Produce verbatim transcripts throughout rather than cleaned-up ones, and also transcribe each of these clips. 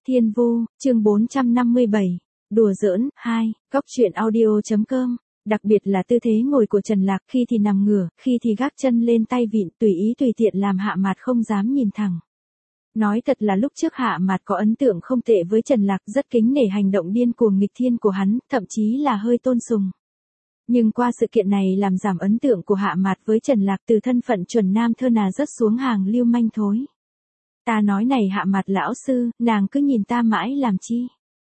Thiên Vu, chương bốn trăm năm mươi bảy, đùa giỡn, hai, góc truyện audio.com, đặc biệt là tư thế ngồi của Trần Lạc, khi thì nằm ngửa, khi thì gác chân lên tay vịn, tùy ý tùy tiện làm Hạ Mạt không dám nhìn thẳng. Nói thật là lúc trước Hạ Mạt có ấn tượng không tệ với Trần Lạc, rất kính nể hành động điên cuồng nghịch thiên của hắn, thậm chí là hơi tôn sùng. Nhưng qua sự kiện này làm giảm ấn tượng của Hạ Mạt với Trần Lạc, từ thân phận chuẩn nam thơ nà rớt xuống hàng lưu manh thối. Ta nói này Hạ Mạt lão sư, nàng cứ nhìn ta mãi làm chi?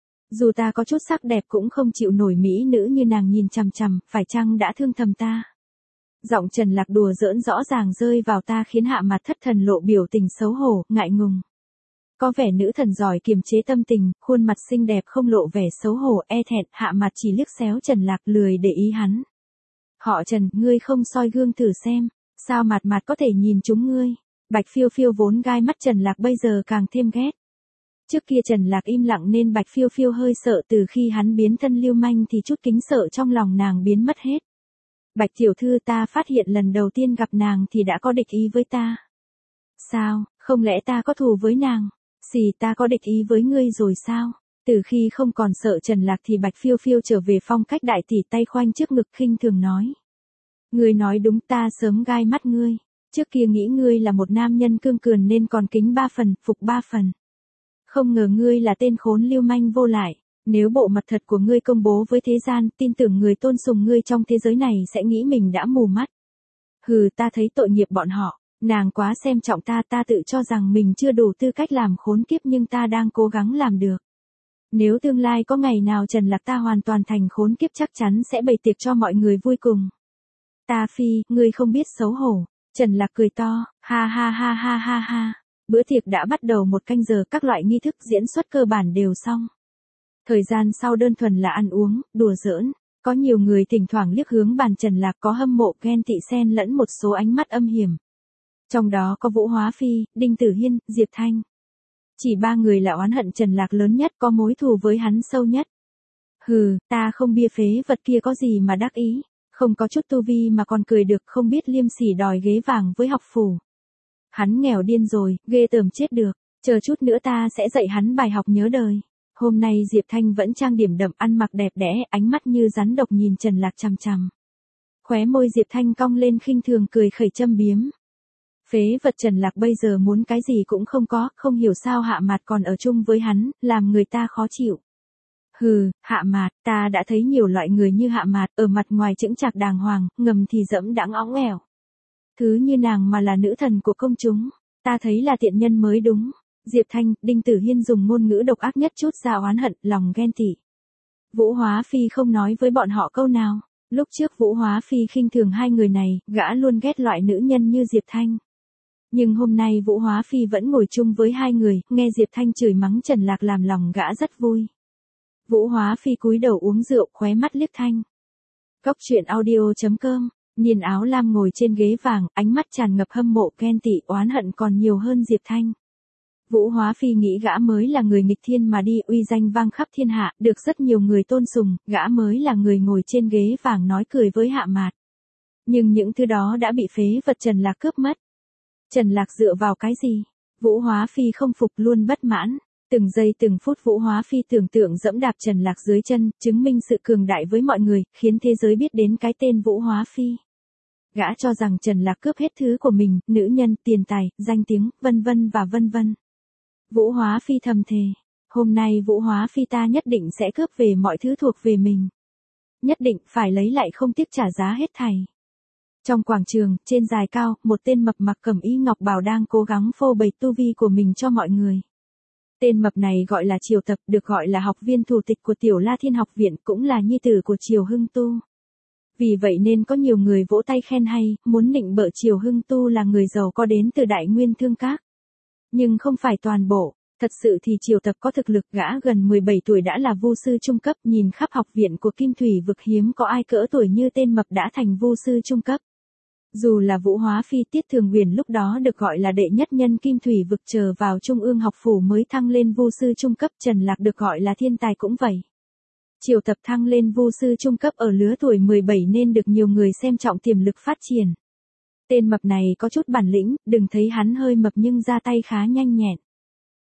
Dù ta có chút sắc đẹp cũng không chịu nổi mỹ nữ như nàng nhìn chằm chằm, phải chăng đã thương thầm ta? Giọng Trần Lạc đùa giỡn rõ ràng rơi vào ta khiến Hạ Mạt thất thần lộ biểu tình xấu hổ, ngại ngùng. Có vẻ nữ thần giỏi kiềm chế tâm tình, khuôn mặt xinh đẹp không lộ vẻ xấu hổ e thẹn, Hạ Mạt chỉ liếc xéo Trần Lạc lười để ý hắn. Họ Trần, ngươi không soi gương thử xem, sao Mạt Mạt có thể nhìn chúng ngươi? Bạch Phiêu Phiêu vốn gai mắt Trần Lạc bây giờ càng thêm ghét. Trước kia Trần Lạc im lặng nên Bạch Phiêu Phiêu hơi sợ, từ khi hắn biến thân lưu manh thì chút kính sợ trong lòng nàng biến mất hết. Bạch tiểu thư, ta phát hiện lần đầu tiên gặp nàng thì đã có địch ý với ta. Sao, không lẽ ta có thù với nàng? Xì, ta có địch ý với ngươi rồi sao? Từ khi không còn sợ Trần Lạc thì Bạch Phiêu Phiêu trở về phong cách đại tỷ, tay khoanh trước ngực khinh thường nói. Ngươi nói đúng, ta sớm gai mắt ngươi. Trước kia nghĩ ngươi là một nam nhân cương cường nên còn kính ba phần, phục ba phần. Không ngờ ngươi là tên khốn lưu manh vô lại. Nếu bộ mặt thật của ngươi công bố với thế gian, tin tưởng người tôn sùng ngươi trong thế giới này sẽ nghĩ mình đã mù mắt. Hừ, ta thấy tội nghiệp bọn họ. Nàng quá xem trọng ta, ta tự cho rằng mình chưa đủ tư cách làm khốn kiếp nhưng ta đang cố gắng làm được. Nếu tương lai có ngày nào Trần Lạc ta hoàn toàn thành khốn kiếp chắc chắn sẽ bày tiệc cho mọi người vui cùng. Ta phi, ngươi không biết xấu hổ. Trần Lạc cười to, ha ha ha ha ha ha. Bữa tiệc đã bắt đầu một canh giờ, các loại nghi thức diễn xuất cơ bản đều xong. Thời gian sau đơn thuần là ăn uống, đùa giỡn. Có nhiều người thỉnh thoảng liếc hướng bàn Trần Lạc, có hâm mộ ghen tị xen lẫn một số ánh mắt âm hiểm. Trong đó có Vũ Hóa Phi, Đinh Tử Hiên, Diệp Thanh. Chỉ ba người là oán hận Trần Lạc lớn nhất, có mối thù với hắn sâu nhất. Hừ, ta không bia phế vật kia có gì mà đắc ý. Không có chút tu vi mà còn cười được, không biết liêm sỉ đòi ghế vàng với học phủ. Hắn nghèo điên rồi, ghê tởm chết được. Chờ chút nữa ta sẽ dạy hắn bài học nhớ đời. Hôm nay Diệp Thanh vẫn trang điểm đậm, ăn mặc đẹp đẽ, ánh mắt như rắn độc nhìn Trần Lạc chằm chằm. Khóe môi Diệp Thanh cong lên khinh thường cười khẩy châm biếm. Phế vật Trần Lạc bây giờ muốn cái gì cũng không có, không hiểu sao Hạ Mạt còn ở chung với hắn, làm người ta khó chịu. Hừ, Hạ Mạt, ta đã thấy nhiều loại người như Hạ Mạt, ở mặt ngoài chững chạc đàng hoàng, ngầm thì dẫm đãng óng ẻo. Thứ như nàng mà là nữ thần của công chúng, ta thấy là tiện nhân mới đúng. Diệp Thanh, Đinh Tử Hiên dùng ngôn ngữ độc ác nhất chút ra oán hận, lòng ghen tị. Vũ Hóa Phi không nói với bọn họ câu nào. Lúc trước Vũ Hóa Phi khinh thường hai người này, gã luôn ghét loại nữ nhân như Diệp Thanh. Nhưng hôm nay Vũ Hóa Phi vẫn ngồi chung với hai người, nghe Diệp Thanh chửi mắng Trần Lạc làm lòng gã rất vui. Vũ Hóa Phi cúi đầu uống rượu, khóe mắt liếc Thanh. Góc truyện audio.com, nhìn áo lam ngồi trên ghế vàng, ánh mắt tràn ngập hâm mộ ghen tị, oán hận còn nhiều hơn Diệp Thanh. Vũ Hóa Phi nghĩ gã mới là người nghịch thiên mà đi, uy danh vang khắp thiên hạ, được rất nhiều người tôn sùng, gã mới là người ngồi trên ghế vàng nói cười với Hạ Mạt. Nhưng những thứ đó đã bị phế vật Trần Lạc cướp mất. Trần Lạc dựa vào cái gì? Vũ Hóa Phi không phục, luôn bất mãn. Từng giây từng phút Vũ Hóa Phi tưởng tượng dẫm đạp Trần Lạc dưới chân, chứng minh sự cường đại với mọi người, khiến thế giới biết đến cái tên Vũ Hóa Phi. Gã cho rằng Trần Lạc cướp hết thứ của mình, nữ nhân, tiền tài, danh tiếng, vân vân và vân vân. Vũ Hóa Phi thầm thề, hôm nay Vũ Hóa Phi ta nhất định sẽ cướp về mọi thứ thuộc về mình. Nhất định phải lấy lại không tiếc trả giá hết thảy. Trong quảng trường, trên đài cao, một tên mập mặc cẩm y ngọc bào đang cố gắng phô bày tu vi của mình cho mọi người. Tên mập này gọi là Triều Tập, được gọi là học viên thủ tịch của Tiểu La Thiên học viện, cũng là nhi tử của Triều Hưng Tu. Vì vậy nên có nhiều người vỗ tay khen hay, muốn nịnh bợ Triều Hưng Tu là người giàu có đến từ Đại Nguyên Thương Các. Nhưng không phải toàn bộ, thật sự thì Triều Tập có thực lực, gã gần mười bảy tuổi đã là vu sư trung cấp, nhìn khắp học viện của Kim Thủy vực hiếm có ai cỡ tuổi như tên mập đã thành vu sư trung cấp. Dù là Vũ Hóa Phi Tiết Thường Huyền lúc đó được gọi là đệ nhất nhân Kim Thủy vực chờ vào Trung ương học phủ mới thăng lên vu sư trung cấp, Trần Lạc được gọi là thiên tài cũng vậy. Triều Tập thăng lên vu sư trung cấp ở lứa tuổi mười bảy nên được nhiều người xem trọng tiềm lực phát triển. Tên mập này có chút bản lĩnh, đừng thấy hắn hơi mập nhưng ra tay khá nhanh nhẹn.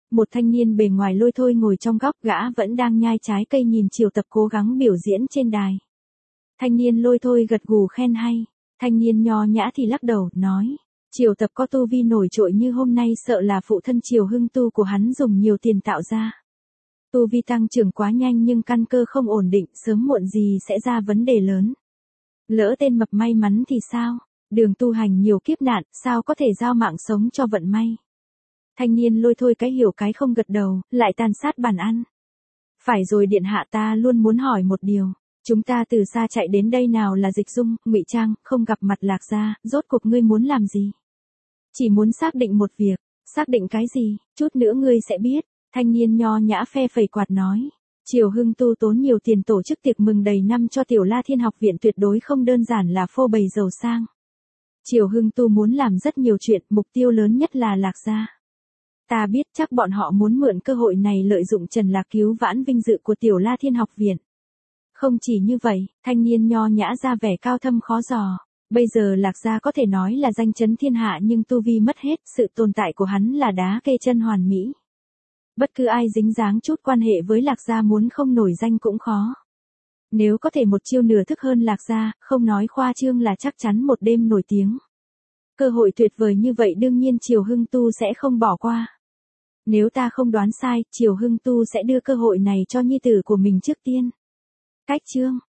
Một thanh niên bề ngoài lôi thôi ngồi trong góc, gã vẫn đang nhai trái cây nhìn Triều Tập cố gắng biểu diễn trên đài. Thanh niên lôi thôi gật gù khen hay, thanh niên nho nhã thì lắc đầu, nói, Triều Tập có tu vi nổi trội như hôm nay sợ là phụ thân Triều Hưng Tu của hắn dùng nhiều tiền tạo ra. Tu vi tăng trưởng quá nhanh nhưng căn cơ không ổn định, sớm muộn gì sẽ ra vấn đề lớn. Lỡ tên mập may mắn thì sao? Đường tu hành nhiều kiếp nạn, sao có thể giao mạng sống cho vận may? Thanh niên lôi thôi cái hiểu cái không gật đầu, lại tàn sát bàn ăn. Phải rồi điện hạ, ta luôn muốn hỏi một điều. Chúng ta từ xa chạy đến đây nào là dịch dung, ngụy trang, không gặp mặt Lạc Gia, rốt cuộc ngươi muốn làm gì? Chỉ muốn xác định một việc. Xác định cái gì? Chút nữa ngươi sẽ biết. Thanh niên nho nhã phe phẩy quạt nói. Triều Hưng Tu tốn nhiều tiền tổ chức tiệc mừng đầy năm cho Tiểu La Thiên học viện, tuyệt đối không đơn giản là phô bày giàu sang. Triều Hưng Tu muốn làm rất nhiều chuyện, mục tiêu lớn nhất là Lạc Gia. Ta biết chắc bọn họ muốn mượn cơ hội này lợi dụng Trần Lạc cứu vãn vinh dự của Tiểu La Thiên học viện. Không chỉ như vậy, thanh niên nho nhã ra vẻ cao thâm khó dò. Bây giờ Lạc Gia có thể nói là danh chấn thiên hạ nhưng tu vi mất hết, sự tồn tại của hắn là đá kê chân hoàn mỹ. Bất cứ ai dính dáng chút quan hệ với Lạc Gia muốn không nổi danh cũng khó. Nếu có thể một chiêu nửa thức hơn Lạc Gia, không nói khoa trương là chắc chắn một đêm nổi tiếng. Cơ hội tuyệt vời như vậy đương nhiên Triều Hưng Tu sẽ không bỏ qua. Nếu ta không đoán sai, Triều Hưng Tu sẽ đưa cơ hội này cho nhi tử của mình trước tiên. Cách chương